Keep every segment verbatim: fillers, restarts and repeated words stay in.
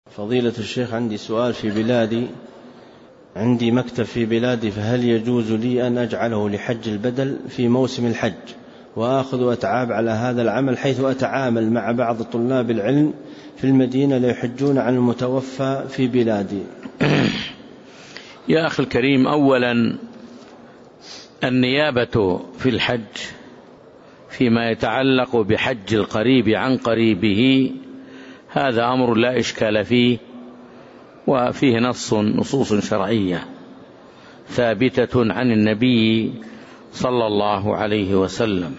فضيلة الشيخ، عندي سؤال. في بلادي عندي مكتب في بلادي، فهل يجوز لي أن أجعله لحج البدل في موسم الحج وآخذ أتعاب على هذا العمل، حيث أتعامل مع بعض طلاب العلم في المدينة ليحجون عن المتوفى في بلادي؟ يا أخي الكريم، أولا النيابة في الحج فيما يتعلق بحج القريب عن قريبه هذا أمر لا إشكال فيه، وفيه نص نصوص شرعية ثابتة عن النبي صلى الله عليه وسلم.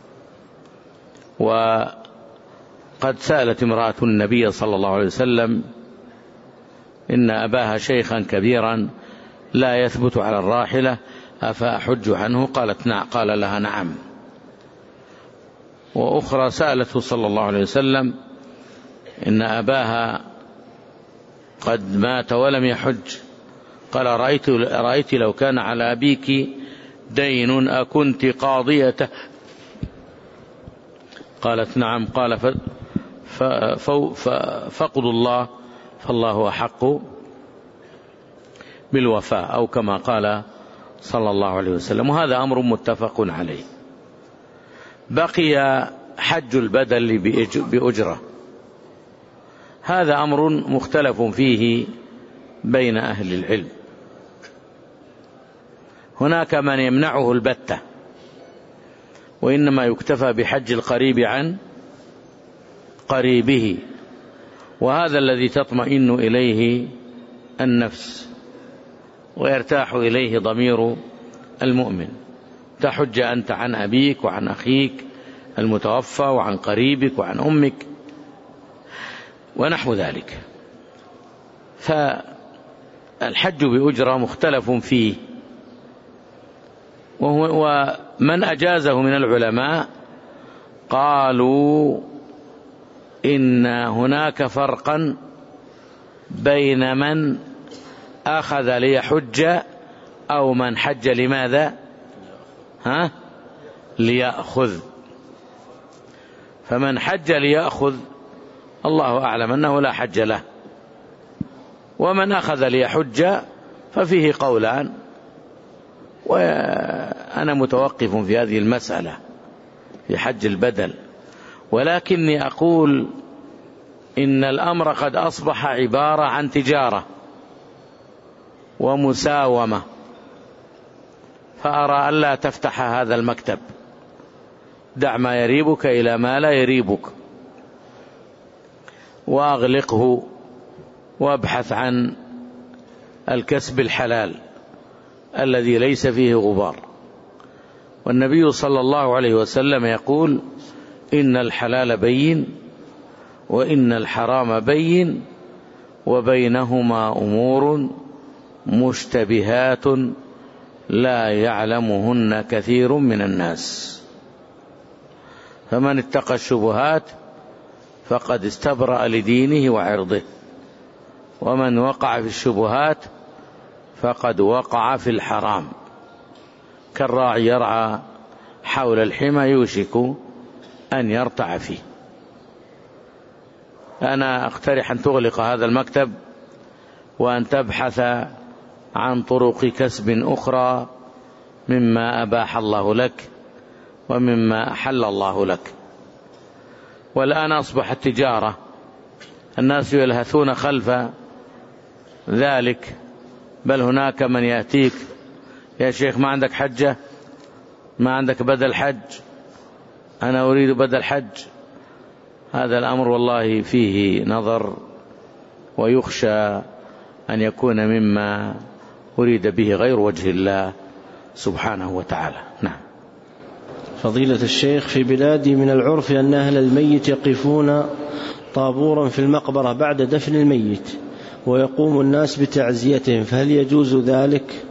وقد سألت امرأة النبي صلى الله عليه وسلم إن أباها شيخا كبيرا لا يثبت على الراحلة أفأحج عنه؟ قالت نعم، قال لها نعم. وأخرى سألته صلى الله عليه وسلم إن أباها قد مات ولم يحج، قال رأيت, رأيت لو كان على أبيك دين أكنت قاضيته؟ قالت نعم. قال فقد الله فالله أحق بالوفاء، أو كما قال صلى الله عليه وسلم، وهذا أمر متفق عليه. بقي حج البدل بأجرة، هذا أمر مختلف فيه بين أهل العلم. هناك من يمنعه البتة، وإنما يكتفى بحج القريب عن قريبه، وهذا الذي تطمئن إليه النفس ويرتاح إليه ضمير المؤمن. تحج أنت عن أبيك وعن أخيك المتوفى وعن قريبك وعن أمك ونحو ذلك. فالحج بأجرة مختلف فيه، ومن أجازه من العلماء قالوا إن هناك فرقا بين من أخذ ليحج أو من حج لماذا؟ ها؟ ليأخذ. فمن حج ليأخذ الله أعلم أنه لا حج له، ومن أخذ ليحج ففيه قولان، وأنا متوقف في هذه المسألة في حج البدل، ولكني أقول إن الأمر قد أصبح عبارة عن تجارة ومساومة، فأرى ألا تفتح هذا المكتب، دع ما يريبك إلى ما لا يريبك، وأغلقه وابحث عن الكسب الحلال الذي ليس فيه غبار. والنبي صلى الله عليه وسلم يقول إن الحلال بين وإن الحرام بين وبينهما أمور مشتبهات لا يعلمهن كثير من الناس، فمن اتقى الشبهات فقد استبرأ لدينه وعرضه، ومن وقع في الشبهات فقد وقع في الحرام، كالراعي يرعى حول الحمى يوشك أن يرتع فيه. أنا أقترح أن تغلق هذا المكتب وأن تبحث عن طرق كسب أخرى مما أباح الله لك ومما أحل الله لك. والآن أصبحت تجارة، الناس يلهثون خلف ذلك، بل هناك من يأتيك يا شيخ ما عندك حجة، ما عندك بدل حج، أنا أريد بدل حج. هذا الأمر والله فيه نظر، ويخشى أن يكون مما أريد به غير وجه الله سبحانه وتعالى. نعم. فضيلة الشيخ، في بلادي من العرف أن أهل الميت يقفون طابورا في المقبرة بعد دفن الميت ويقوم الناس بتعزيتهم، فهل يجوز ذلك؟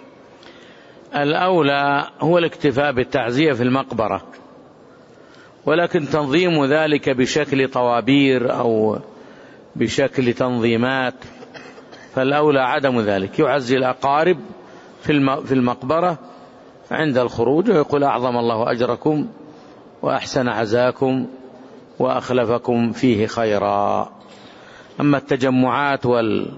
الأولى هو الاكتفاء بالتعزية في المقبرة، ولكن تنظيم ذلك بشكل طوابير أو بشكل تنظيمات فالأولى عدم ذلك. يعزي الأقارب في المقبرة عند الخروج ويقول أعظم الله أجركم وأحسن عزاكم وأخلفكم فيه خيرا. أما التجمعات وال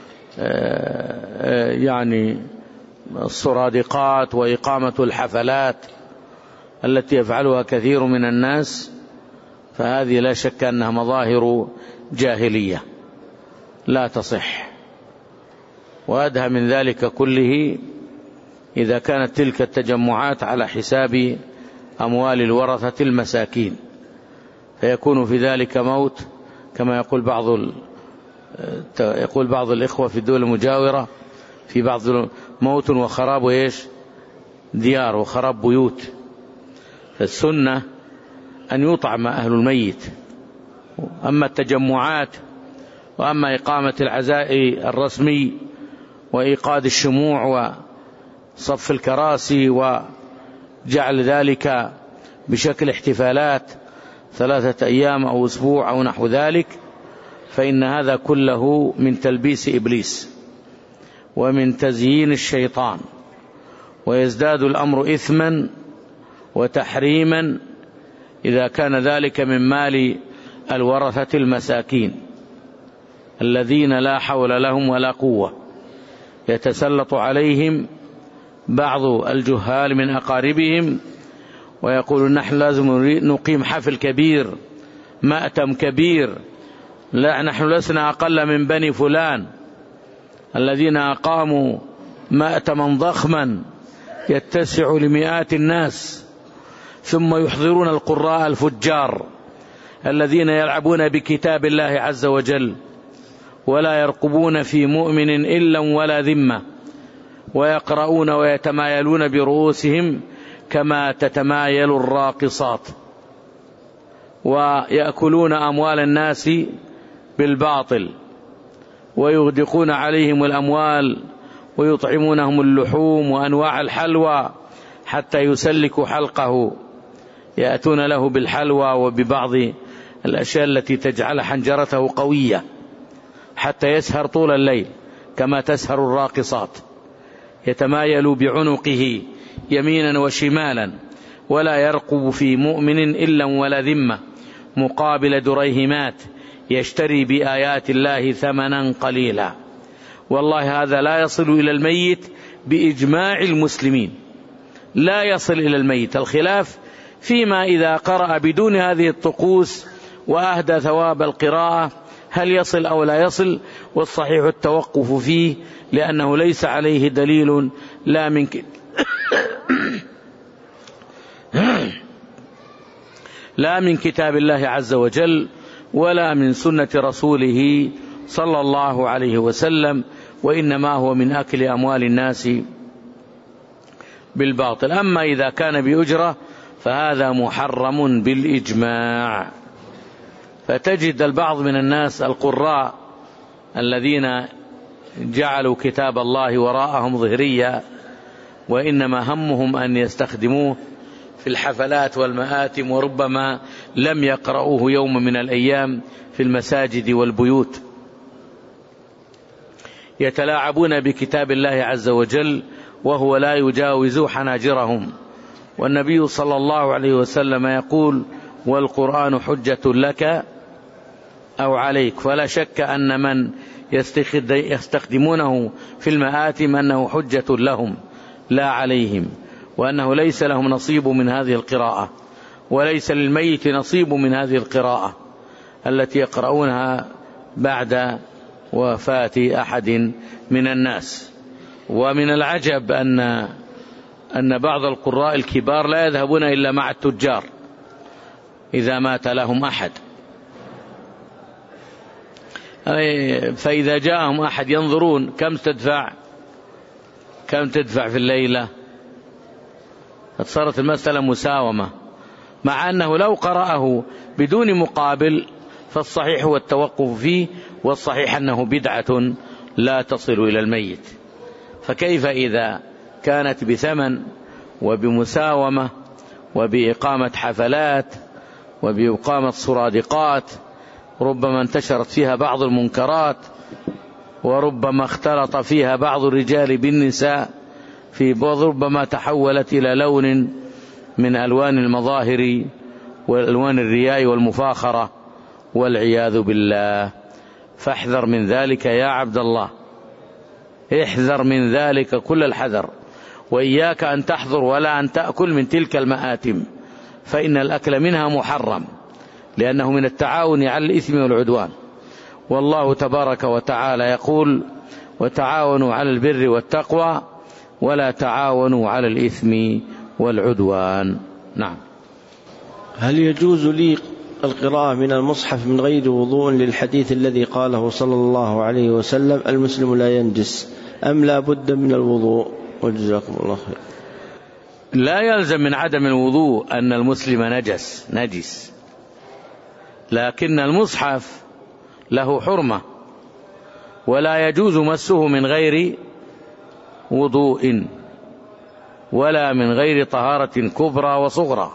يعني السرادقات وإقامة الحفلات التي يفعلها كثير من الناس، فهذه لا شك أنها مظاهر جاهلية لا تصح. وأدهى من ذلك كله إذا كانت تلك التجمعات على حساب أموال الورثة المساكين، فيكون في ذلك موت، كما يقول بعض يقول بعض الإخوة في الدول المجاورة في بعض موت وخراب وإيش ديار وخراب بيوت. فالسنة أن يطعم أهل الميت. أما التجمعات وأما إقامة العزاء الرسمي وإيقاد الشموع وصف الكراسي وجعل ذلك بشكل احتفالات ثلاثة أيام أو أسبوع أو نحو ذلك، فإن هذا كله من تلبيس إبليس ومن تزيين الشيطان، ويزداد الأمر إثما وتحريما إذا كان ذلك من مال الورثة المساكين الذين لا حول لهم ولا قوة. يتسلط عليهم بعض الجهال من أقاربهم ويقول نحن لازم نقيم حفل كبير مأتم كبير، لا نحن لسنا أقل من بني فلان الذين أقاموا مأتما ضخما يتسع لمئات الناس، ثم يحضرون القراء الفجار الذين يلعبون بكتاب الله عز وجل ولا يرقبون في مؤمن إلا ولا ذمة، ويقرؤون ويتمايلون برؤوسهم كما تتمايل الراقصات، ويأكلون أموال الناس بالباطل ويغدقون عليهم الأموال ويطعمونهم اللحوم وأنواع الحلوى حتى يسلكوا حلقه، يأتون له بالحلوى وببعض الأشياء التي تجعل حنجرته قوية حتى يسهر طول الليل كما تسهر الراقصات، يتمايل بعنقه يمينا وشمالا ولا يرقب في مؤمن إلا ولا ذمة، مقابل دريهمات يشتري بآيات الله ثمنا قليلا. والله هذا لا يصل إلى الميت بإجماع المسلمين، لا يصل إلى الميت. الخلاف فيما إذا قرأ بدون هذه الطقوس وأهدى ثواب القراءة هل يصل أو لا يصل، والصحيح التوقف فيه لأنه ليس عليه دليل لا من لا من كتاب الله عز وجل ولا من سنة رسوله صلى الله عليه وسلم، وإنما هو من أكل أموال الناس بالباطل. أما إذا كان بأجرة فهذا محرم بالإجماع. فتجد البعض من الناس القراء الذين جعلوا كتاب الله وراءهم ظهريا، وإنما همهم أن يستخدموه في الحفلات والمآتم، وربما لم يقرأوه يوم من الأيام في المساجد والبيوت، يتلاعبون بكتاب الله عز وجل وهو لا يجاوز حناجرهم. والنبي صلى الله عليه وسلم يقول والقرآن حجة لك أو عليك، فلا شك أن من يستخدمونه في المآتم أنه حجة لهم لا عليهم، وأنه ليس لهم نصيب من هذه القراءة، وليس للميت نصيب من هذه القراءة التي يقرؤونها بعد وفاة أحد من الناس. ومن العجب أن أن بعض القراء الكبار لا يذهبون إلا مع التجار إذا مات لهم أحد، فإذا جاءهم أحد ينظرون كم تدفع كم تدفع في الليلة، صارت المسألة مساومة، مع أنه لو قرأه بدون مقابل فالصحيح هو التوقف فيه، والصحيح أنه بدعة لا تصل إلى الميت. فكيف إذا كانت بثمن وبمساومة وبإقامة حفلات وبإقامة سرادقات ربما انتشرت فيها بعض المنكرات، وربما اختلط فيها بعض الرجال بالنساء، في ربما تحولت إلى لون من ألوان المظاهر والألوان الرياء والمفاخرة والعياذ بالله. فاحذر من ذلك يا عبد الله، احذر من ذلك كل الحذر، وإياك أن تحضر ولا أن تأكل من تلك المآتم، فإن الأكل منها محرم، لأنه من التعاون على الإثم والعدوان. والله تبارك وتعالى يقول: وتعاونوا على البر والتقوى ولا تعاونوا على الإثم والعدوان. نعم. هل يجوز لي القراءة من المصحف من غير وضوء للحديث الذي قاله صلى الله عليه وسلم: المسلم لا ينجس، أم لا بد من الوضوء؟ وجزاكم الله خير. لا يلزم من عدم الوضوء أن المسلم نجس نجس، لكن المصحف له حرمة، ولا يجوز مسه من غير وضوء ولا من غير طهارة كبرى وصغرى،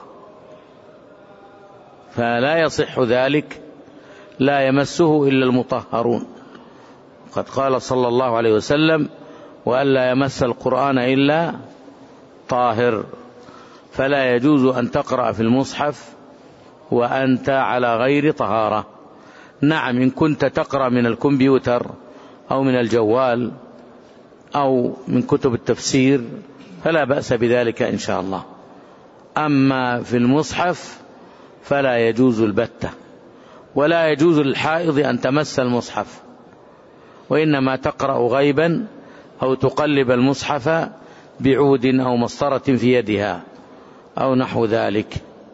فلا يصح ذلك، لا يمسه إلا المطهرون. قد قال صلى الله عليه وسلم: وألا يمس القرآن إلا طاهر. فلا يجوز أن تقرأ في المصحف وأنت على غير طهارة. نعم، إن كنت تقرأ من الكمبيوتر أو من الجوال أو من كتب التفسير فلا بأس بذلك إن شاء الله، أما في المصحف فلا يجوز البتة، ولا يجوز للحائض أن تمس المصحف، وإنما تقرأ غيبا أو تقلب المصحف بعود أو مسطرة في يدها أو نحو ذلك،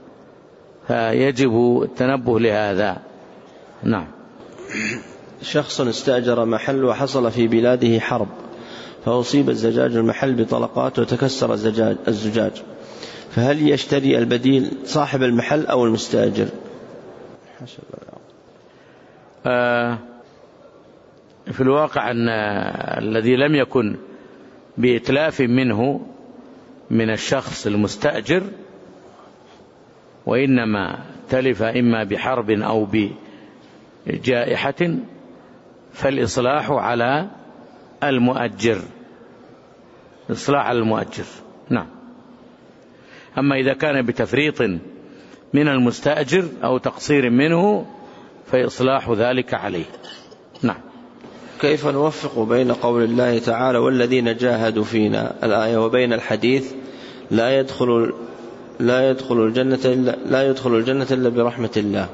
فيجب التنبه لهذا. نعم. شخص استأجر محل وحصل في بلاده حرب، فأصيب الزجاج المحل بطلقات وتكسر الزجاج, الزجاج فهل يشتري البديل صاحب المحل أو المستأجر؟ آه في الواقع أن الذي لم يكن بإتلاف منه من الشخص المستأجر، وإنما تلف إما بحرب أو بجائحة، فالإصلاح على المؤجر، إصلاح على المؤجر. نعم. أما إذا كان بتفريط من المستأجر أو تقصير منه فإصلاح ذلك عليه. نعم. كيف نوفق بين قول الله تعالى: والذين جاهدوا فينا الآية، وبين الحديث: لا يدخل لا يدخل الجنة إلا لا يدخل الجنة إلا برحمة الله؟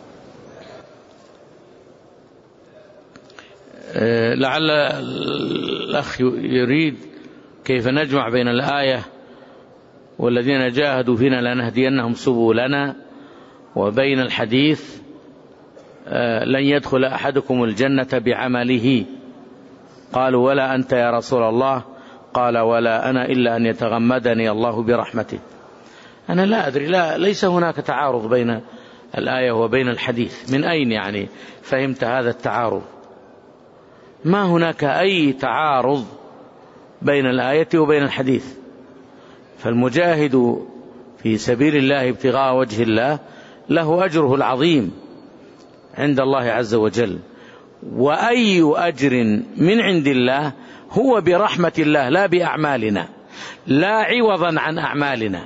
لعل الأخ يريد كيف نجمع بين الآية: والذين جاهدوا فينا لنهدينهم سبلنا، وبين الحديث: لن يدخل أحدكم الجنة بعمله. قالوا: ولا أنت يا رسول الله؟ قال: ولا أنا إلا أن يتغمدني الله برحمته. أنا لا أدري، لا ليس هناك تعارض بين الآية وبين الحديث. من أين يعني فهمت هذا التعارض؟ ما هناك أي تعارض بين الآية وبين الحديث. فالمجاهد في سبيل الله ابتغاء وجه الله له أجره العظيم عند الله عز وجل، وأي أجر من عند الله هو برحمة الله لا بأعمالنا، لا عوضا عن أعمالنا.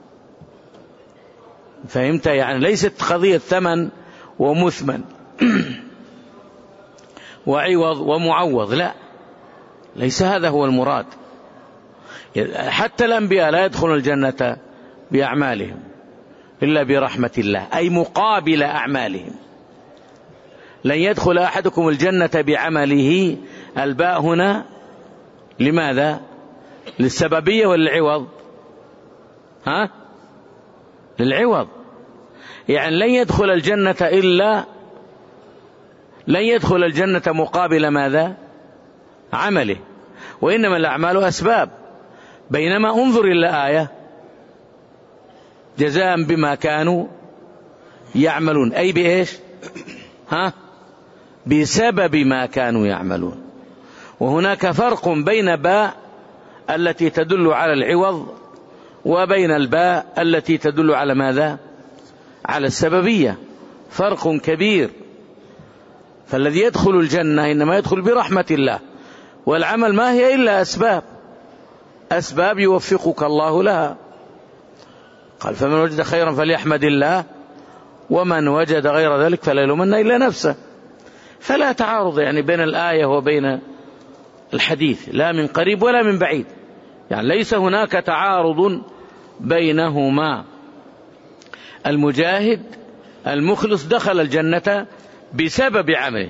فهمت؟ يعني ليست قضية ثمن ومثمن وعوض ومعوض، لا، ليس هذا هو المراد. حتى الأنبياء لا يدخلون الجنة بأعمالهم إلا برحمة الله، أي مقابل أعمالهم. لن يدخل أحدكم الجنة بعمله، الباء هنا لماذا؟ للسببية والعوض؟ ها؟ للعوض. يعني لن يدخل الجنة إلا لن يدخل الجنة مقابل ماذا؟ عمله، وإنما الأعمال أسباب. بينما انظر إلى آية: جزاء بما كانوا يعملون، أي بإيش؟ ها؟ بسبب ما كانوا يعملون. وهناك فرق بين باء التي تدل على العوض وبين الباء التي تدل على ماذا؟ على السببية، فرق كبير. فالذي يدخل الجنة إنما يدخل برحمة الله، والعمل ما هي إلا أسباب، أسباب يوفقك الله لها. قال: فمن وجد خيرا فليحمد الله، ومن وجد غير ذلك فلا يلومن إلا نفسه. فلا تعارض يعني بين الآية وبين الحديث، لا من قريب ولا من بعيد، يعني ليس هناك تعارض بينهما. المجاهد المخلص دخل الجنة بسبب عمله،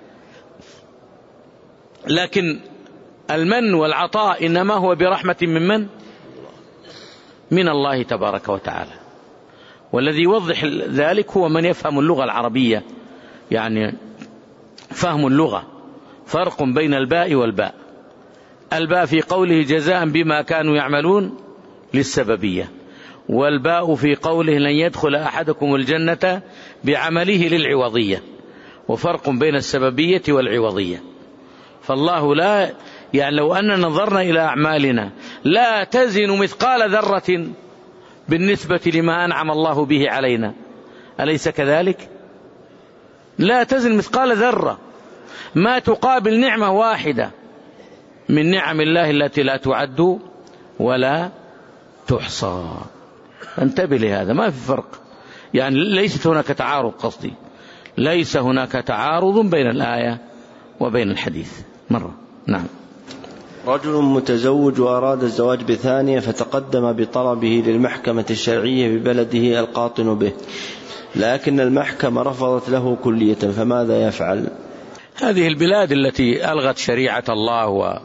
لكن المن والعطاء إنما هو برحمة من من؟ من الله تبارك وتعالى. والذي يوضح ذلك هو من يفهم اللغة العربية، يعني فهم اللغة. فرق بين الباء والباء. الباء في قوله جزاء بما كانوا يعملون للسببية، والباء في قوله لن يدخل أحدكم الجنة بعمله للعوضية، وفرق بين السببية والعوضية. فالله لا يعني لو أن نظرنا إلى أعمالنا لا تزن مثقال ذرة بالنسبة لما أنعم الله به علينا، أليس كذلك؟ لا تزن مثقال ذرة، ما تقابل نعمة واحدة من نعم الله التي لا تعد ولا تحصى. انتبه لهذا، ما في فرق، يعني ليست هناك تعارض، قصدي ليس هناك تعارض بين الآية وبين الحديث مرة. نعم. رجل متزوج وأراد الزواج بثانية فتقدم بطلبه للمحكمة الشرعية ببلده القاطن به، لكن المحكمة رفضت له كلية، فماذا يفعل؟ هذه البلاد التي ألغت شريعة الله و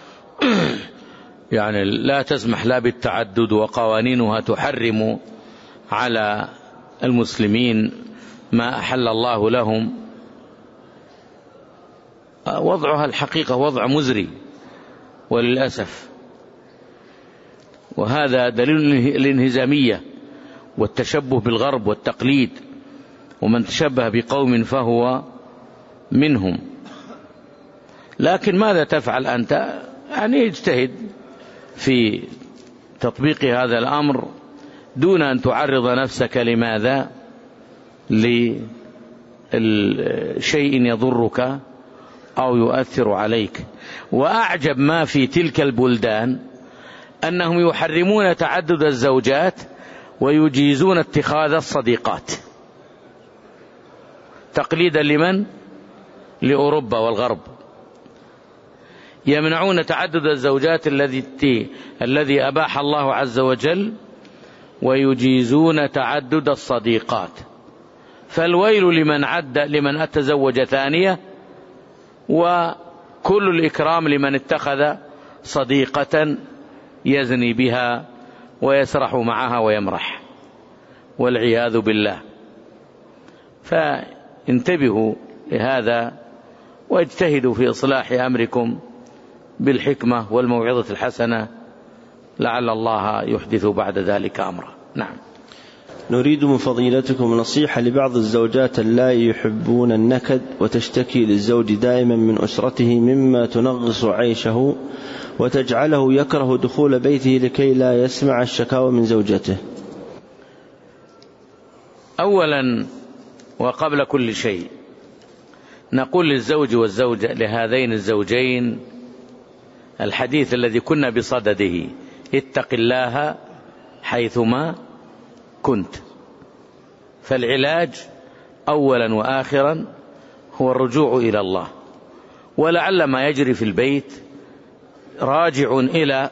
يعني لا تسمح لا بالتعدد، وقوانينها تحرم على المسلمين ما أحل الله لهم، وضعها الحقيقة وضع مزري وللأسف، وهذا دليل الانهزامية والتشبه بالغرب والتقليد، ومن تشبه بقوم فهو منهم. لكن ماذا تفعل أنت؟ يعني اجتهد في تطبيق هذا الأمر دون أن تعرض نفسك لماذا؟ لشيء يضرك أو يؤثر عليك. وأعجب ما في تلك البلدان أنهم يحرمون تعدد الزوجات ويجيزون اتخاذ الصديقات، تقليدا لمن؟ لأوروبا والغرب. يمنعون تعدد الزوجات الذي الذي أباح الله عز وجل، ويجيزون تعدد الصديقات. فالويل لمن عد لمن أتزوج ثانية، وكل الإكرام لمن اتخذ صديقة يزني بها ويسرح معها ويمرح، والعياذ بالله. فانتبهوا لهذا واجتهدوا في إصلاح أمركم بالحكمة والموعظة الحسنة، لعل الله يحدث بعد ذلك أمرا. نعم. نريد من فضيلتكم نصيحة لبعض الزوجات اللائي يحبون النكد وتشتكي للزوج دائما من أسرته مما تنغص عيشه وتجعله يكره دخول بيته لكي لا يسمع الشكاوى من زوجته. أولا وقبل كل شيء نقول للزوج والزوجة لهذين الزوجين الحديث الذي كنا بصدده: اتق الله حيثما كنت. فالعلاج أولا وآخرا هو الرجوع إلى الله، ولعل ما يجري في البيت راجع إلى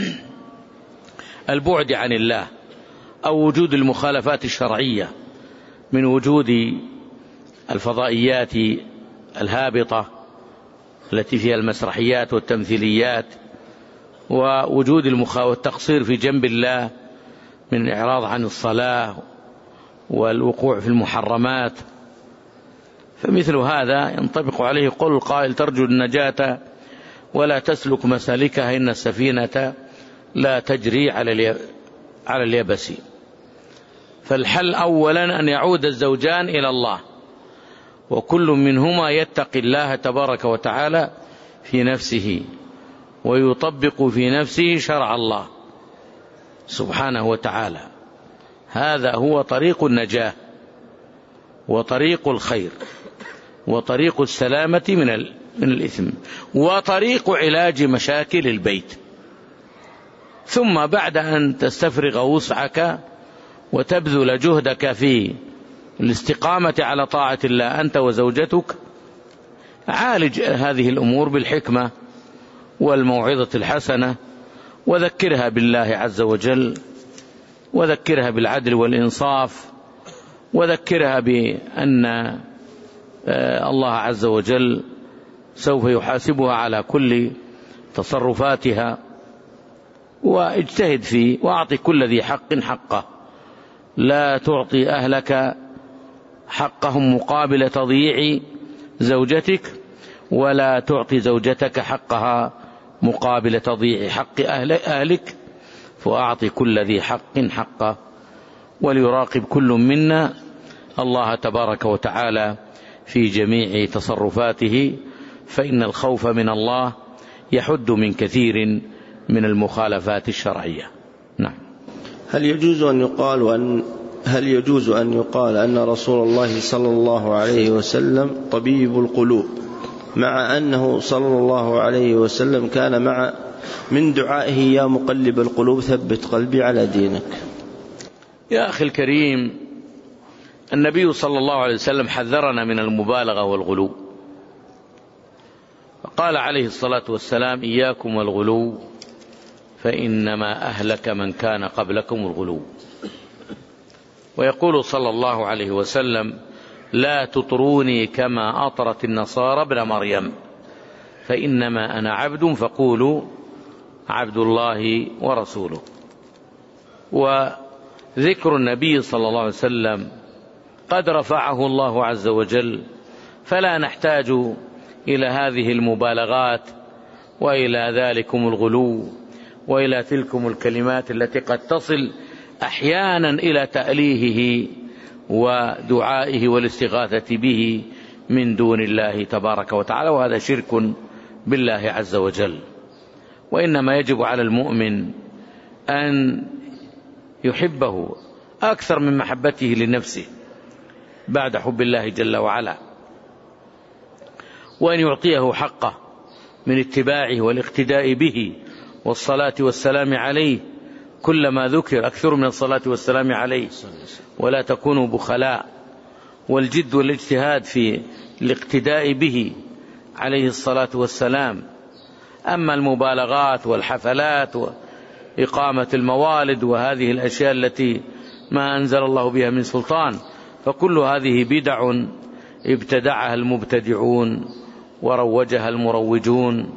البعد عن الله، أو وجود المخالفات الشرعية من وجود الفضائيات الهابطة التي فيها المسرحيات والتمثيليات، ووجود التقصير في جنب الله من الإعراض عن الصلاة والوقوع في المحرمات. فمثل هذا ينطبق عليه قول القائل: ترجو النجاة ولا تسلك مسالكها، إن السفينة لا تجري على اليبس. فالحل أولا أن يعود الزوجان إلى الله، وكل منهما يتقي الله تبارك وتعالى في نفسه، ويطبق في نفسه شرع الله سبحانه وتعالى. هذا هو طريق النجاة وطريق الخير وطريق السلامة من من الإثم وطريق علاج مشاكل البيت. ثم بعد أن تستفرغ وسعك وتبذل جهدك في الاستقامة على طاعة الله أنت وزوجتك، عالج هذه الأمور بالحكمة والموعظة الحسنة، وذكرها بالله عز وجل، وذكرها بالعدل والإنصاف، وذكرها بأن الله عز وجل سوف يحاسبها على كل تصرفاتها، واجتهد فيه، وأعطي كل ذي حق حقه. لا تعطي أهلك حقهم مقابل تضييع زوجتك، ولا تعطي زوجتك حقها مقابل تضييع حق أهلك، فأعطي كل ذي حق حقه. وليراقب كل منا الله تبارك وتعالى في جميع تصرفاته، فإن الخوف من الله يحد من كثير من المخالفات الشرعية. نعم. هل يجوز أن يقال وأن هل يجوز أن يقال أن رسول الله صلى الله عليه وسلم طبيب القلوب، مع أنه صلى الله عليه وسلم كان مع من دعائه يا مقلب القلوب ثبت قلبي على دينك؟ يا أخي الكريم، النبي صلى الله عليه وسلم حذرنا من المبالغة والغلو، قال عليه الصلاة والسلام إياكم والغلو فإنما أهلك من كان قبلكم الغلو. ويقول صلى الله عليه وسلم لا تطروني كما أطرت النصارى ابن مريم، فإنما أنا عبد فقولوا عبد الله ورسوله. وذكر النبي صلى الله عليه وسلم قد رفعه الله عز وجل، فلا نحتاج إلى هذه المبالغات وإلى ذلكم الغلو وإلى تلكم الكلمات التي قد تصل أحيانا إلى تأليهه ودعائه والاستغاثة به من دون الله تبارك وتعالى، وهذا شرك بالله عز وجل. وإنما يجب على المؤمن أن يحبه أكثر من محبته لنفسه بعد حب الله جل وعلا، وأن يعطيه حقه من اتباعه والاقتداء به والصلاة والسلام عليه. كلما ذكر أكثر من الصلاة والسلام عليه، ولا تكونوا بخلاء، والجد والاجتهاد في الاقتداء به عليه الصلاة والسلام. أما المبالغات والحفلات وإقامة الموالد وهذه الأشياء التي ما أنزل الله بها من سلطان، فكل هذه بدع ابتدعها المبتدعون وروجها المروجون.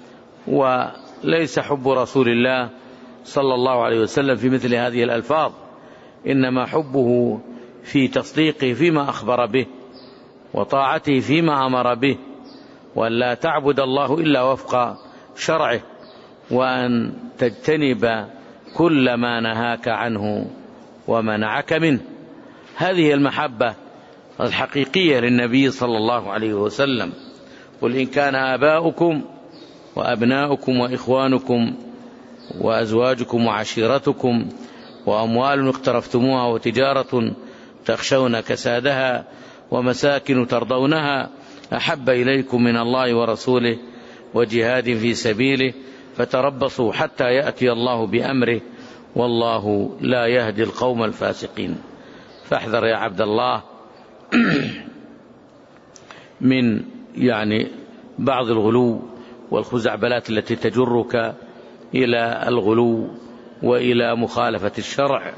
وليس حب رسول الله صلى الله عليه وسلم في مثل هذه الألفاظ، إنما حبه في تصديقه فيما أخبر به، وطاعته فيما أمر به، وأن لا تعبد الله إلا وفق شرعه، وأن تجتنب كل ما نهاك عنه ومنعك منه. هذه المحبة الحقيقية للنبي صلى الله عليه وسلم. قل إن كان آباؤكم وأبناؤكم وإخوانكم وأزواجكم وعشيرتكم وأموال اقترفتموها وتجارة تخشون كسادها ومساكن ترضونها أحب إليكم من الله ورسوله وجهاد في سبيله فتربصوا حتى يأتي الله بأمره والله لا يهدي القوم الفاسقين. فاحذر يا عبد الله من يعني بعض الغلو والخزعبلات التي تجرك إلى الغلو وإلى مخالفة الشرع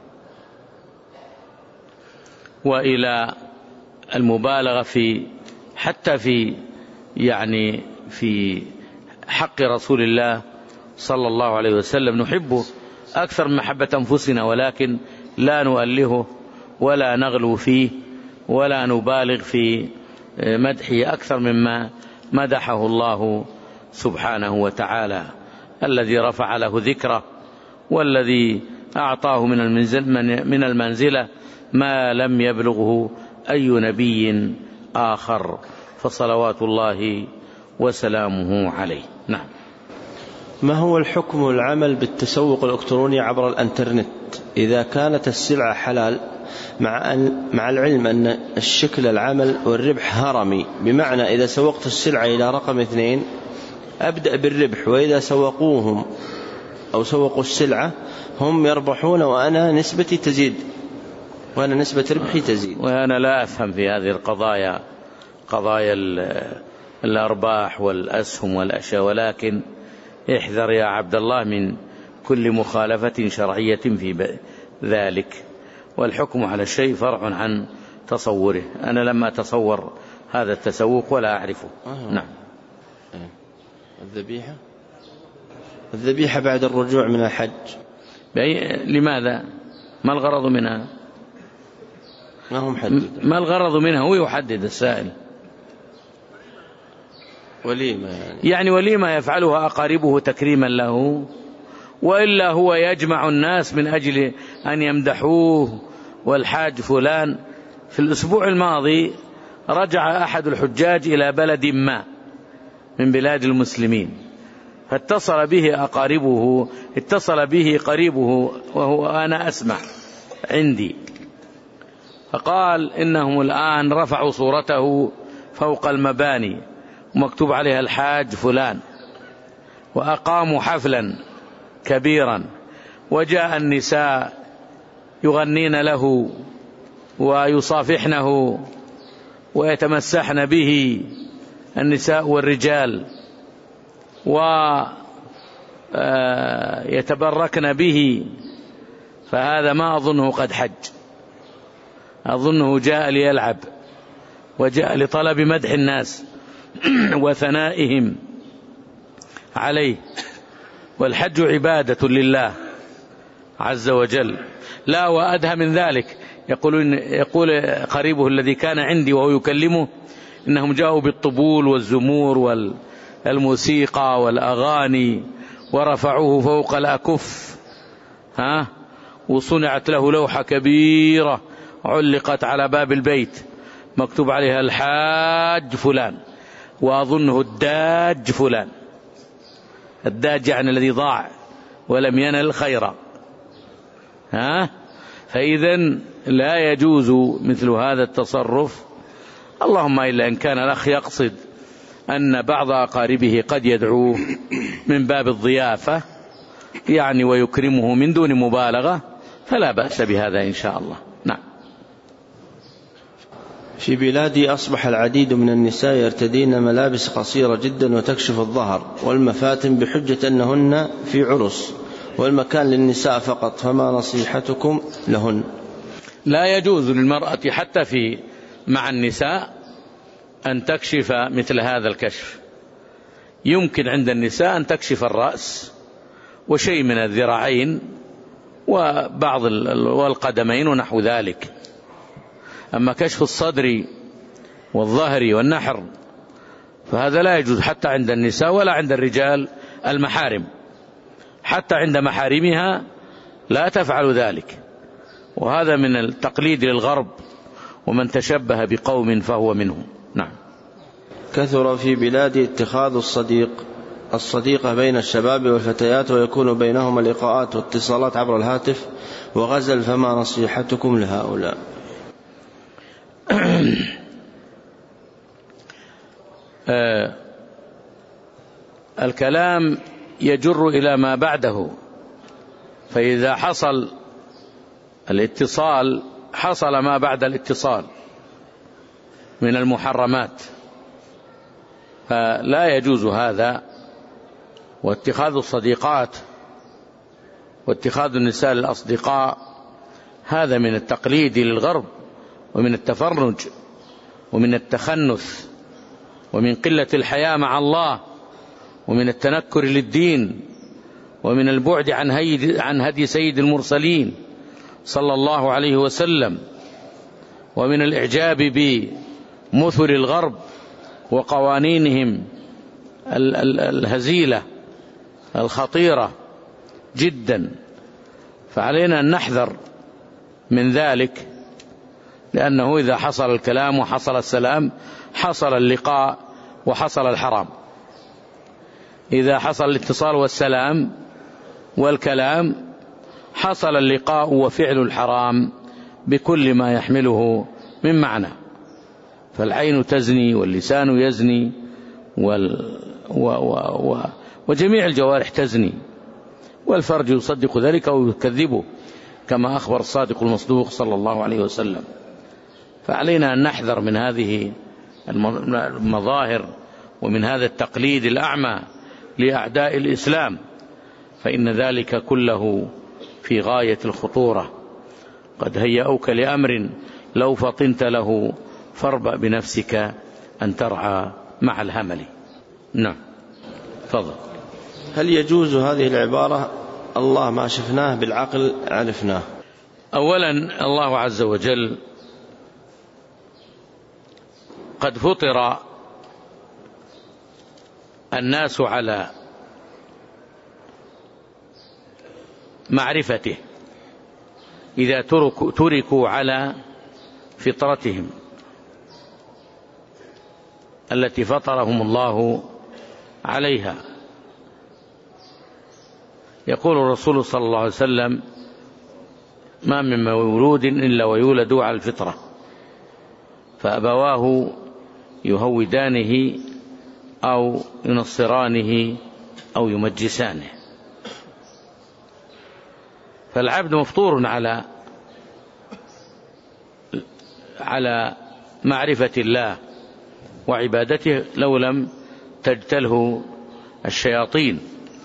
وإلى المبالغة في حتى في يعني في حق رسول الله صلى الله عليه وسلم. نحبه أكثر من محبة أنفسنا، ولكن لا نؤلهه ولا نغلو فيه ولا نبالغ في مدحه أكثر مما مدحه الله سبحانه وتعالى، الذي رفع له ذكره والذي أعطاه من من المنزلة ما لم يبلغه أي نبي آخر، فصلوات الله وسلامه عليه. نعم. ما هو الحكم العمل بالتسوق الإلكتروني عبر الانترنت إذا كانت السلعة حلال، مع أن مع العلم أن الشكل العمل والربح هرمي، بمعنى إذا سوقت السلعة إلى رقم اثنين أبدأ بالربح، وإذا سوقوهم أو سوقوا السلعة هم يربحون وأنا نسبتي تزيد وأنا نسبة ربحي تزيد. وأنا لا أفهم في هذه القضايا، قضايا الأرباح والأسهم والأشياء، ولكن احذر يا عبد الله من كل مخالفة شرعية في ذلك، والحكم على الشيء فرع عن تصوره. أنا لما أتصور هذا التسوق ولا أعرفه. آه. نعم. الذبيحة الذبيحة بعد الرجوع من الحج لماذا؟ ما الغرض منها؟ ما هو محدد. ما الغرض منها؟ هو يحدد السائل. وليمة يعني. يعني وليمة يفعلها أقاربه تكريما له، وإلا هو يجمع الناس من أجل أن يمدحوه والحاج فلان. في الأسبوع الماضي رجع أحد الحجاج إلى بلد ما من بلاد المسلمين، فاتصل به أقاربه، اتصل به قريبه وهو أنا أسمع عندي، فقال إنهم الآن رفعوا صورته فوق المباني ومكتوب عليها الحاج فلان، وأقاموا حفلا كبيرا، وجاء النساء يغنين له ويصافحنه ويتمسحن به النساء والرجال ويتبركن به، فهذا ما أظنه قد حج، أظنه جاء ليلعب وجاء لطلب مدح الناس وثنائهم عليه. والحج عبادة لله عز وجل. لا وأدهى من ذلك، يقول, يقول قريبه الذي كان عندي وهو يكلمه إنهم جاءوا بالطبول والزمور والموسيقى والأغاني ورفعوه فوق الأكف، ها، وصنعت له لوحة كبيرة علقت على باب البيت مكتوب عليها الحاج فلان، وأظنه الداج فلان. الداج يعني الذي ضاع ولم ينل خيرا، ها. فإذن لا يجوز مثل هذا التصرف، اللهم إلا إن كان الأخ يقصد أن بعض أقاربه قد يدعوه من باب الضيافة يعني ويكرمه من دون مبالغة، فلا بأس بهذا إن شاء الله. نعم. في بلادي أصبح العديد من النساء يرتدين ملابس قصيرة جدا وتكشف الظهر والمفاتن بحجة أنهن في عرس والمكان للنساء فقط، فما نصيحتكم لهن؟ لا يجوز للمرأة حتى في مع النساء أن تكشف مثل هذا الكشف. يمكن عند النساء أن تكشف الرأس وشيء من الذراعين وبعض والقدمين ونحو ذلك، أما كشف الصدر والظهر والنحر فهذا لا يجوز حتى عند النساء ولا عند الرجال المحارم، حتى عند محارمها لا تفعل ذلك، وهذا من التقليد للغرب، ومن تشبه بقوم فهو منهم. نعم. كثر في بلادي اتخاذ الصديق الصديقة بين الشباب والفتيات، ويكون بينهما لقاءات واتصالات عبر الهاتف وغزل، فما نصيحتكم لهؤلاء؟ آه الكلام يجر إلى ما بعده، فإذا حصل الاتصال حصل ما بعد الاتصال من المحرمات، فلا يجوز هذا. واتخاذ الصديقات واتخاذ النساء الأصدقاء هذا من التقليد للغرب ومن التفرج ومن التخنث ومن قلة الحياء مع الله ومن التنكر للدين ومن البعد عن عن هدي سيد المرسلين صلى الله عليه وسلم، ومن الإعجاب بمثل الغرب وقوانينهم الهزيلة الخطيرة جدا. فعلينا أن نحذر من ذلك، لأنه إذا حصل الكلام وحصل السلام حصل اللقاء وحصل الحرام. إذا حصل الاتصال والسلام والكلام حصل اللقاء وفعل الحرام بكل ما يحمله من معنى. فالعين تزني واللسان يزني وال و و و وجميع الجوارح تزني، والفرج يصدق ذلك أو يكذبه كما أخبر الصادق المصدوق صلى الله عليه وسلم. فعلينا أن نحذر من هذه المظاهر ومن هذا التقليد الأعمى لأعداء الإسلام، فإن ذلك كله في غاية الخطورة. قد هيأوك لأمر لو فطنت له فاربأ بنفسك أن ترعى مع الهمل. نعم، تفضل. هل يجوز هذه العبارة الله ما شفناه بالعقل عرفناه؟ أولا الله عز وجل قد فطر الناس على معرفته إذا تركوا, تركوا على فطرتهم التي فطرهم الله عليها. يقول الرسول صلى الله عليه وسلم: ما من مولود إلا ويولد على الفطرة، فأبواه يهودانه أو ينصرانه أو يمجسانه. فالعبد مفطور على على معرفة الله وعبادته لو لم تجتله الشياطين.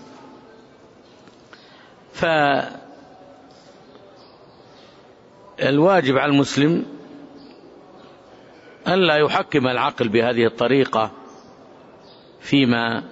فالواجب على المسلم أن لا يحكم العقل بهذه الطريقة فيما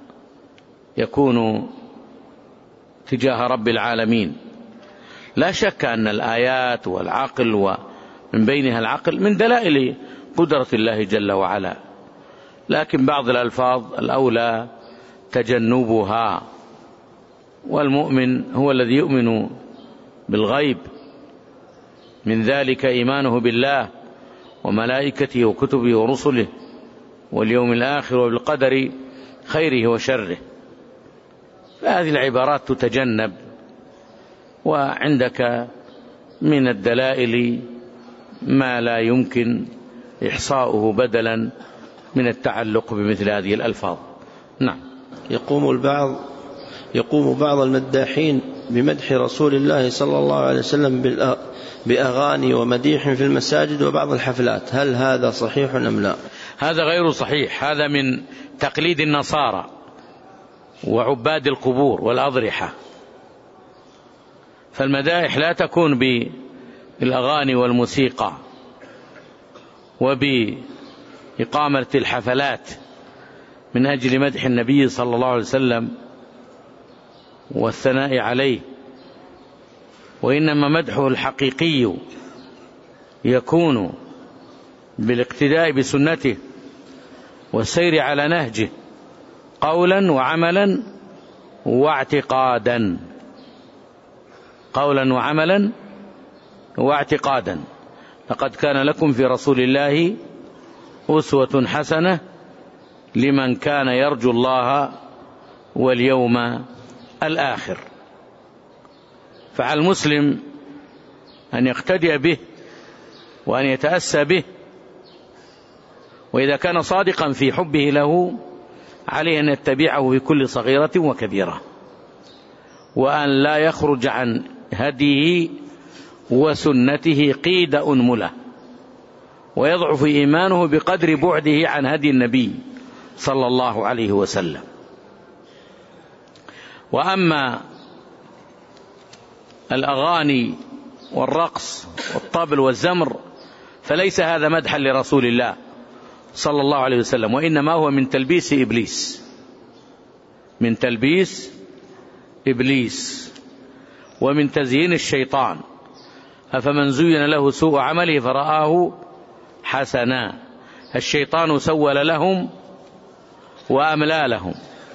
يكون تجاه رب العالمين. لا شك أن الآيات والعقل ومن بينها العقل من دلائل قدرة الله جل وعلا، لكن بعض الألفاظ الأولى تجنبها. والمؤمن هو الذي يؤمن بالغيب، من ذلك إيمانه بالله وملائكته وكتبه ورسله واليوم الآخر وبالقدر خيره وشره. فهذه العبارات تتجنب. وعندك من الدلائل ما لا يمكن إحصاؤه بدلا من التعلق بمثل هذه الألفاظ. نعم. يقوم البعض يقوم بعض المداحين بمدح رسول الله صلى الله عليه وسلم بأغاني ومديح في المساجد وبعض الحفلات، هل هذا صحيح أم لا؟ هذا غير صحيح، هذا من تقليد النصارى وعباد القبور والأضرحة. فالمدائح لا تكون بالأغاني والموسيقى وبإقامة الحفلات من أجل مدح النبي صلى الله عليه وسلم والثناء عليه، وإنما مدحه الحقيقي يكون بالاقتداء بسنته والسير على نهجه قولا وعملا واعتقادا، قولا وعملا واعتقادا. لقد كان لكم في رسول الله أسوة حسنة لمن كان يرجو الله واليوم الآخر. فعلى المسلم أن يقتدي به وأن يتأسى به، وإذا كان صادقا في حبه له عليه أن يتبعه في كل صغيرة وكبيرة، وأن لا يخرج عن هديه وسنته قيد أنملة، ويضعف إيمانه بقدر بعده عن هدي النبي صلى الله عليه وسلم. وأما الأغاني والرقص والطبل والزمر فليس هذا مدحا لرسول الله صلى الله عليه وسلم، وإنما هو من تلبيس إبليس، من تلبيس إبليس ومن تزيين الشيطان. أفمن زين له سوء عمله فرآه حسنا، الشيطان سول لهم وأملى لهم.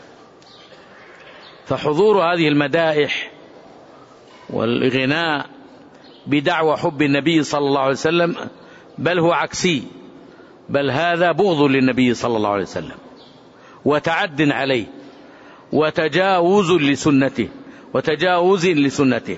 فحضور هذه المدائح والغناء بدعوى حب النبي صلى الله عليه وسلم بل هو عكسي، بل هذا بغض للنبي صلى الله عليه وسلم وتعد عليه وتجاوز لسنته وتجاوز لسنته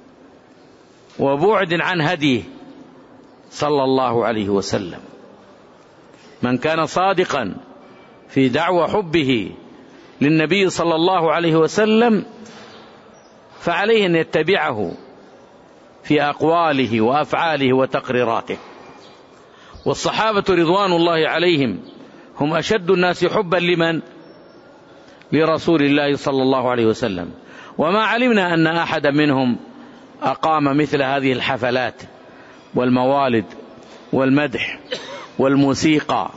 وبعد عن هديه صلى الله عليه وسلم. من كان صادقا في دعوى حبه للنبي صلى الله عليه وسلم فعليه أن يتبعه في أقواله وأفعاله وتقريراته. والصحابة رضوان الله عليهم هم أشد الناس حبا لمن؟ لرسول الله صلى الله عليه وسلم. وما علمنا أن أحد منهم أقام مثل هذه الحفلات والموالد والمدح والموسيقى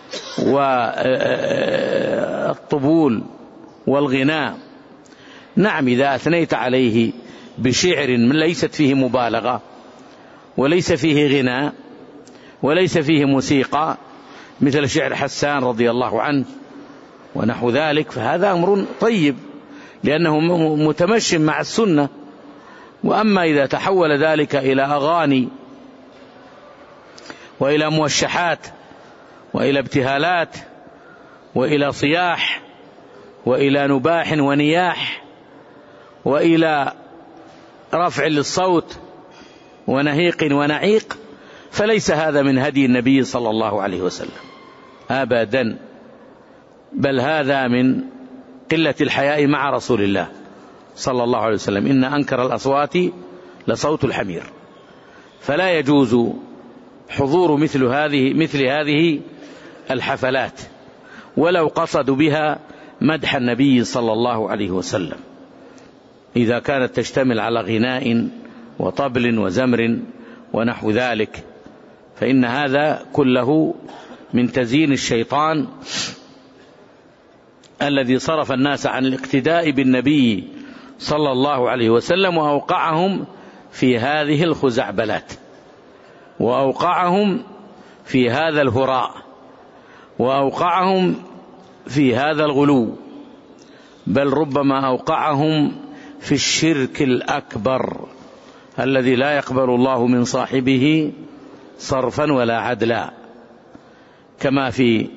والطبول والغناء. نعم، إذا أثنيت عليه بشعر من ليست فيه مبالغة وليس فيه غناء وليس فيه موسيقى مثل شعر حسان رضي الله عنه ونحو ذلك، فهذا أمر طيب لأنه متمشي مع السنة. وأما إذا تحول ذلك إلى أغاني وإلى موشحات وإلى ابتهالات وإلى صياح وإلى نباح ونياح وإلى رفع للصوت ونهيق ونعيق، فليس هذا من هدي النبي صلى الله عليه وسلم أبدا، بل هذا من قلة الحياء مع رسول الله صلى الله عليه وسلم. إن أنكر الأصوات لصوت الحمير. فلا يجوز حضور مثل هذه مثل هذه الحفلات ولو قصدوا بها مدح النبي صلى الله عليه وسلم، إذا كانت تشتمل على غناء وطبل وزمر ونحو ذلك، فإن هذا كله من تزيين الشيطان الذي صرف الناس عن الاقتداء بالنبي صلى الله عليه وسلم وأوقعهم في هذه الخزعبلات وأوقعهم في هذا الهراء وأوقعهم في هذا الغلو، بل ربما أوقعهم في الشرك الأكبر الذي لا يقبل الله من صاحبه صرفا ولا عدلا، كما في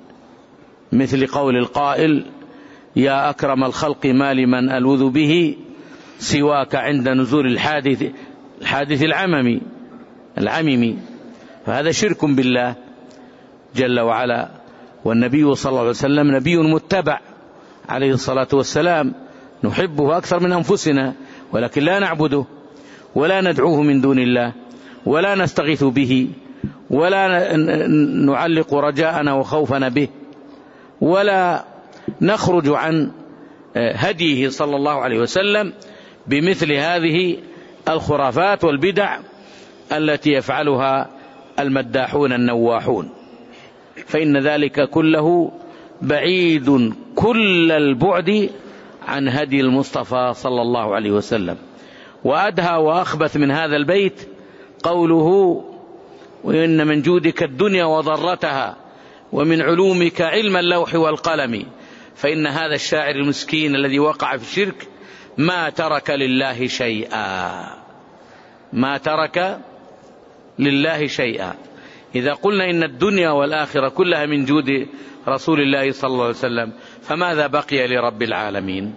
مثل قول القائل: يا أكرم الخلق ما لمن ألوذ به سواك عند نزول الحادث الحادث العممي العممي. فهذا شرك بالله جل وعلا. والنبي صلى الله عليه وسلم نبي متبع عليه الصلاة والسلام، نحبه أكثر من أنفسنا، ولكن لا نعبده ولا ندعوه من دون الله ولا نستغيث به ولا نعلق رجاءنا وخوفنا به ولا نخرج عن هديه صلى الله عليه وسلم بمثل هذه الخرافات والبدع التي يفعلها المداحون النواحون، فإن ذلك كله بعيد كل البعد عن هدي المصطفى صلى الله عليه وسلم. وأدهى وأخبث من هذا البيت قوله: وإن من جودك الدنيا وضرتها ومن علومك علم اللوح والقلم. فإن هذا الشاعر المسكين الذي وقع في الشرك ما ترك لله شيئا، ما ترك لله شيئا. إذا قلنا إن الدنيا والآخرة كلها من جود رسول الله صلى الله عليه وسلم، فماذا بقي لرب العالمين؟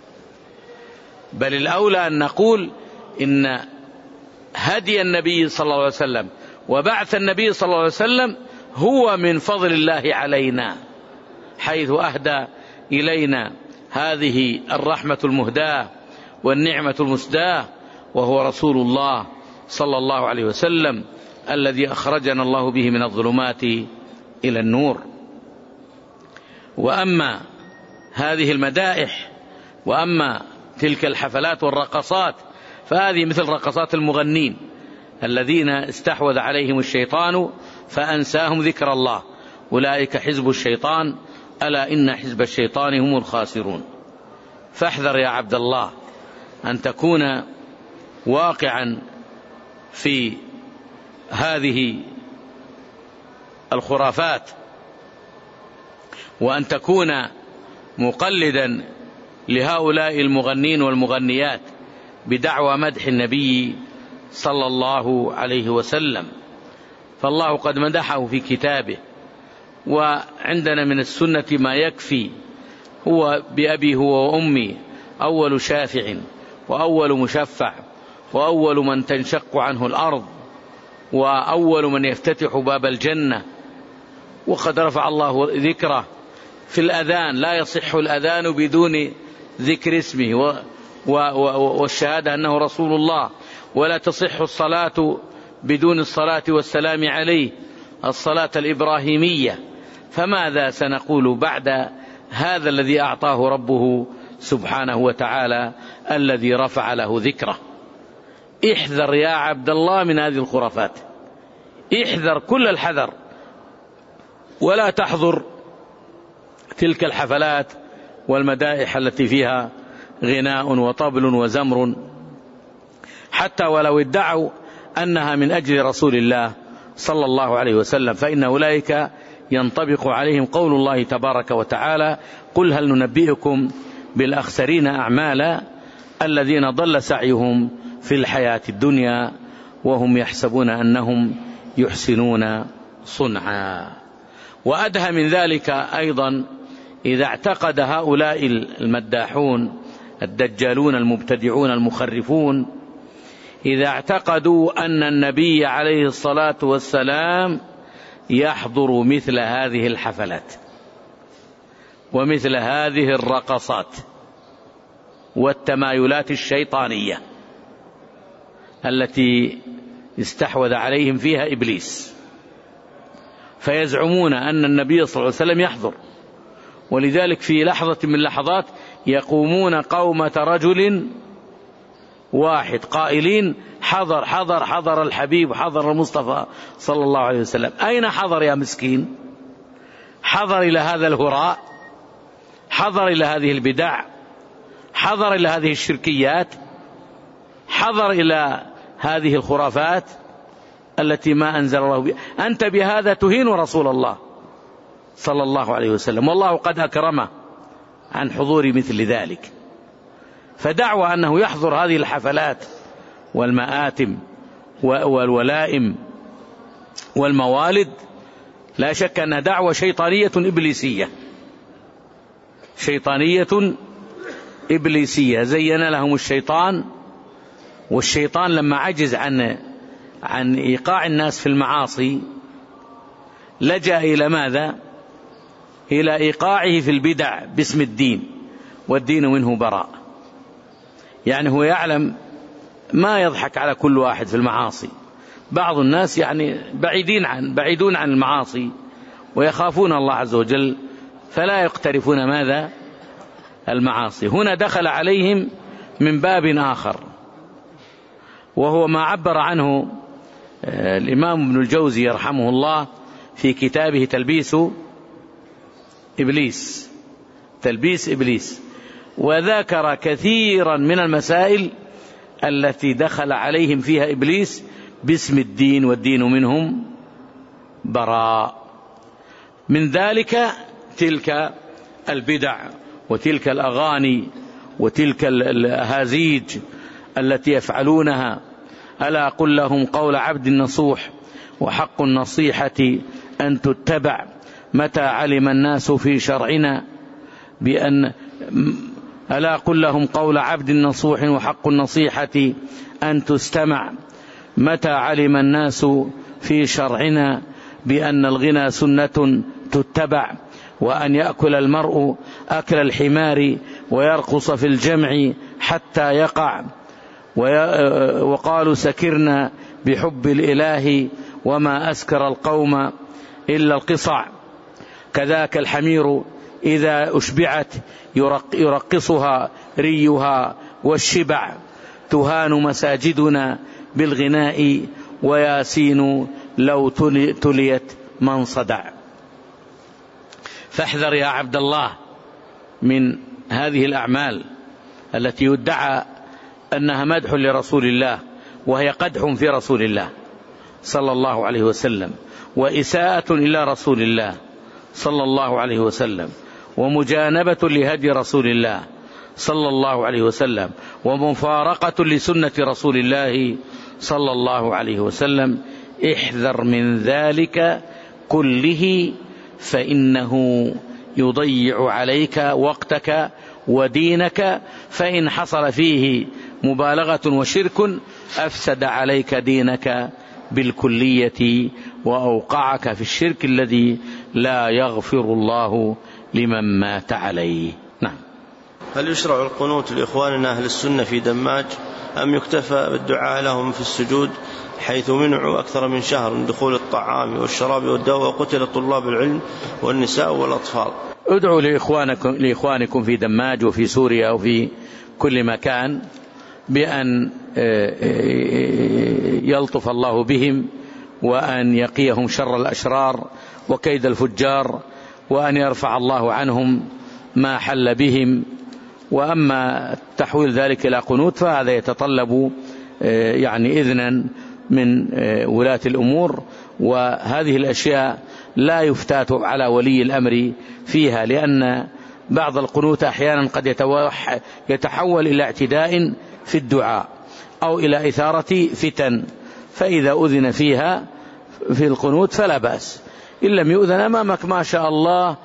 بل الأولى أن نقول إن هدي النبي صلى الله عليه وسلم وبعث النبي صلى الله عليه وسلم هو من فضل الله علينا، حيث أهدى إلينا هذه الرحمة المهداة والنعمة المسداة، وهو رسول الله صلى الله عليه وسلم الذي أخرجنا الله به من الظلمات إلى النور. وأما هذه المدائح وأما تلك الحفلات والرقصات فهذه مثل رقصات المغنين الذين استحوذ عليهم الشيطان فأنساهم ذكر الله، أولئك حزب الشيطان ألا إن حزب الشيطان هم الخاسرون. فاحذر يا عبد الله أن تكون واقعا في هذه الخرافات، وأن تكون مقلدا لهؤلاء المغنين والمغنيات بدعوى مدح النبي صلى الله عليه وسلم، فالله قد مدحه في كتابه. وعندنا من السنة ما يكفي، هو بأبي هو وأمي أول شافع وأول مشفع وأول من تنشق عنه الأرض وأول من يفتتح باب الجنة، وقد رفع الله ذكره في الأذان، لا يصح الأذان بدون ذكر اسمه والشهادة أنه رسول الله، ولا تصح الصلاة بدون الصلاة والسلام عليه، الصلاة الإبراهيمية. فماذا سنقول بعد هذا الذي أعطاه ربه سبحانه وتعالى الذي رفع له ذكره؟ احذر يا عبد الله من هذه الخرافات، احذر كل الحذر، ولا تحضر تلك الحفلات والمدائح التي فيها غناء وطبل وزمر، حتى ولو ادعوا أنها من أجل رسول الله صلى الله عليه وسلم، فإن أولئك ينطبق عليهم قول الله تبارك وتعالى: قل هل ننبئكم بالأخسرين أعمالا الذين ضل سعيهم في الحياة الدنيا وهم يحسبون أنهم يحسنون صنعا. وأدهى من ذلك أيضا إذا اعتقد هؤلاء المداحون الدجالون المبتدعون المخرفون، إذا اعتقدوا أن النبي عليه الصلاة والسلام يحضر مثل هذه الحفلات ومثل هذه الرقصات والتمايلات الشيطانية التي استحوذ عليهم فيها إبليس، فيزعمون أن النبي صلى الله عليه وسلم يحضر، ولذلك في لحظة من اللحظات يقومون قومة رجل واحد قائلين: حضر حضر حضر الحبيب، حضر المصطفى صلى الله عليه وسلم. أين حضر يا مسكين؟ حضر إلى هذا الهراء، حضر إلى هذه البدع، حضر إلى هذه الشركيات، حضر إلى هذه الخرافات التي ما أنزل الله بها. أنت بهذا تهين رسول الله صلى الله عليه وسلم، والله قد أكرمه عن حضور مثل ذلك. فدعوى أنه يحضر هذه الحفلات والمآتم والولائم والموالد لا شك أنها دعوة شيطانية إبليسية، شيطانية إبليسية زين لهم الشيطان. والشيطان لما عجز عن عن إيقاع الناس في المعاصي لجأ إلى ماذا؟ إلى إيقاعه في البدع باسم الدين، والدين منه براء. يعني هو يعلم ما يضحك على كل واحد في المعاصي. بعض الناس يعني بعيدين عن بعيدون عن المعاصي ويخافون الله عز وجل، فلا يقترفون ماذا؟ المعاصي. هنا دخل عليهم من باب آخر، وهو ما عبر عنه الإمام ابن الجوزي يرحمه الله في كتابه تلبيس إبليس، تلبيس إبليس، وذكر كثيرا من المسائل التي دخل عليهم فيها إبليس باسم الدين، والدين منهم براء. من ذلك تلك البدع وتلك الأغاني وتلك الأهازيج التي يفعلونها. ألا قل لهم قول عبد نصوح وحق النصيحة أن تتبع، متى علم الناس في شرعنا بأن ألا قل لهم قول عبد نصوح وحق النصيحة أن تستمع، متى علم الناس في شرعنا بأن الغنى سنة تتبع، وأن يأكل المرء أكل الحمار ويرقص في الجمع حتى يقع، وقالوا سكرنا بحب الإله وما أسكر القوم إلا القصع، كذاك الحمير إذا أشبعت يرقصها ريها والشبع، تهان مساجدنا بالغناء وياسين لو تليت من صدع. فاحذر يا عبد الله من هذه الأعمال التي يدعى أنها مدح لرسول الله، وهي قدح في رسول الله صلى الله عليه وسلم، وإساءة إلى رسول الله صلى الله عليه وسلم، ومجانبة لهدي رسول الله صلى الله عليه وسلم، ومفارقة لسنة رسول الله صلى الله عليه وسلم. احذر من ذلك كله، فإنه يضيع عليك وقتك ودينك، فإن حصل فيه مبالغة وشرك أفسد عليك دينك بالكلية وأوقعك في الشرك الذي لا يغفر الله لمن مات عليه. نعم. هل يشرع القنوت لإخواننا أهل السنة في دماج أم يكتفى بالدعاء لهم في السجود حيث منعوا أكثر من شهر من دخول الطعام والشراب والدواء وقتل طلاب العلم والنساء والأطفال؟ ادعوا لإخوانكم, لإخوانكم في دماج وفي سوريا وفي كل مكان بأن يلطف الله بهم وأن يقيهم شر الأشرار وكيد الفجار وأن يرفع الله عنهم ما حل بهم. وأما تحويل ذلك إلى قنوت فهذا يتطلب يعني إذنا من ولاة الأمور، وهذه الأشياء لا يفتات على ولي الأمر فيها، لأن بعض القنوت أحيانا قد يتحول إلى اعتداء في الدعاء أو إلى إثارة فتن، فإذا أذن فيها في القنوت فلا بأس. إن لم يؤذن أمامك ما شاء الله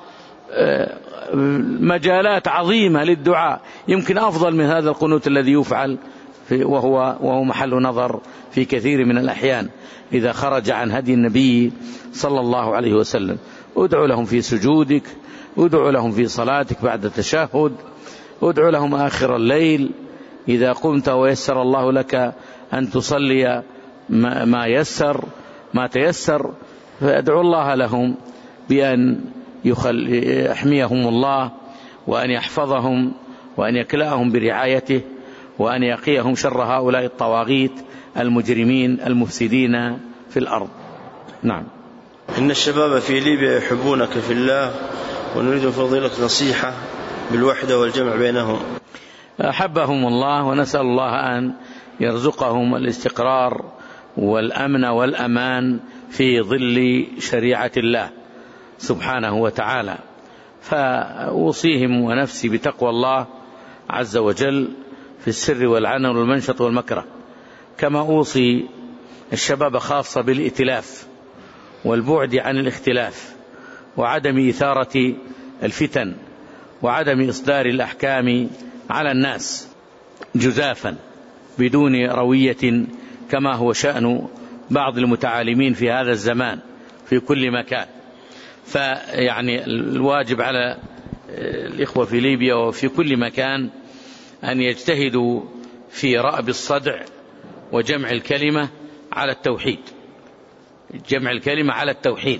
مجالات عظيمة للدعاء، يمكن أفضل من هذا القنوت الذي يفعل وهو, وهو محل نظر في كثير من الأحيان إذا خرج عن هدي النبي صلى الله عليه وسلم. ادعو لهم في سجودك، ادعو لهم في صلاتك بعد التشهد، ادعو لهم آخر الليل إذا قمت ويسر الله لك أن تصلي ما يسر ما تيسر، فادعو الله لهم بأن يحميهم الله وأن يحفظهم وأن يكلأهم برعايته وأن يقيهم شر هؤلاء الطواغيت المجرمين المفسدين في الأرض. نعم. إن الشباب في ليبيا يحبونك في الله ونريد فضيلة نصيحة بالوحدة والجمع بينهم. أحبهم الله ونسأل الله أن يرزقهم الاستقرار والأمن والأمان في ظل شريعة الله سبحانه وتعالى. فأوصيهم ونفسي بتقوى الله عز وجل في السر والعلن والمنشط والمكره، كما أوصي الشباب خاصة بالائتلاف والبعد عن الاختلاف وعدم إثارة الفتن وعدم إصدار الأحكام على الناس جزافا بدون روية كما هو شأن بعض المتعالمين في هذا الزمان في كل مكان. فيعني الواجب على الإخوة في ليبيا وفي كل مكان أن يجتهدوا في رأب الصدع وجمع الكلمة على التوحيد، جمع الكلمة على التوحيد،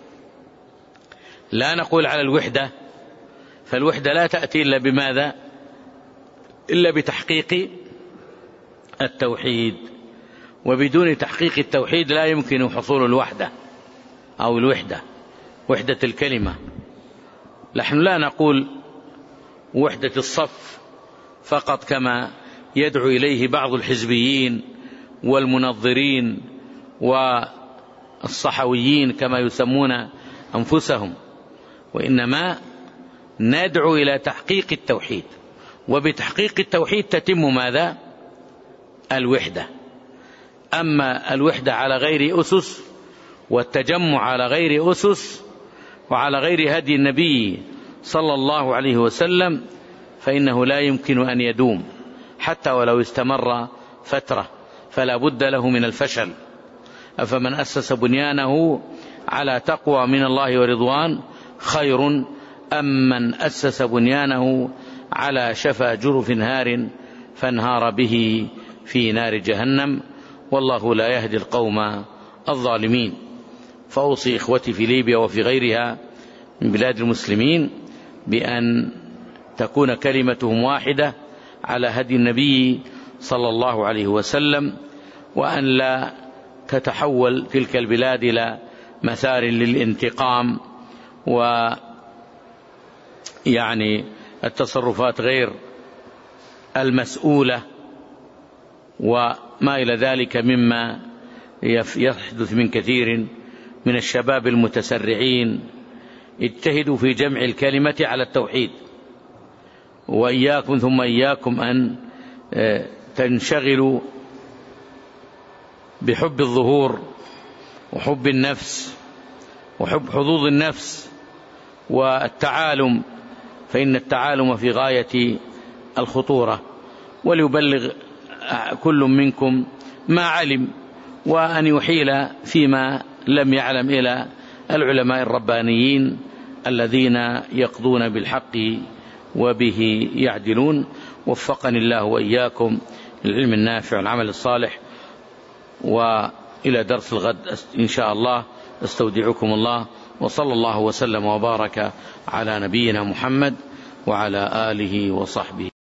لا نقول على الوحدة، فالوحدة لا تأتي إلا بماذا؟ إلا بتحقيق التوحيد، وبدون تحقيق التوحيد لا يمكن حصول الوحدة أو الوحدة، وحدة الكلمة. نحن لا نقول وحدة الصف فقط كما يدعو إليه بعض الحزبيين والمنظرين والصحويين كما يسمون أنفسهم، وإنما ندعو إلى تحقيق التوحيد، وبتحقيق التوحيد تتم ماذا؟ الوحدة. أما الوحدة على غير أسس والتجمع على غير أسس وعلى غير هدي النبي صلى الله عليه وسلم فإنه لا يمكن أن يدوم حتى ولو استمر فترة، فلا بد له من الفشل. أفمن أسس بنيانه على تقوى من الله ورضوان خير أم من أسس بنيانه على شفا جرف هار فانهار به في نار جهنم، والله لا يهدي القوم الظالمين. فأوصي إخوتي في ليبيا وفي غيرها من بلاد المسلمين بأن تكون كلمتهم واحدة على هدي النبي صلى الله عليه وسلم، وأن لا تتحول تلك البلاد إلى مثار للانتقام ويعني التصرفات غير المسؤولة وما إلى ذلك مما يحدث من كثير من الشباب المتسرعين. اجتهدوا في جمع الكلمة على التوحيد، وإياكم ثم إياكم أن تنشغلوا بحب الظهور وحب النفس وحب حظوظ النفس والتعالم، فإن التعالم في غاية الخطورة. وليبلغ كل منكم ما علم، وأن يحيل فيما لم يعلم إلى العلماء الربانيين الذين يقضون بالحق وبه يعدلون. وفقني الله وإياكم العلم النافع والعمل الصالح، وإلى درس الغد إن شاء الله. استودعكم الله، وصلى الله وسلم وبارك على نبينا محمد وعلى آله وصحبه.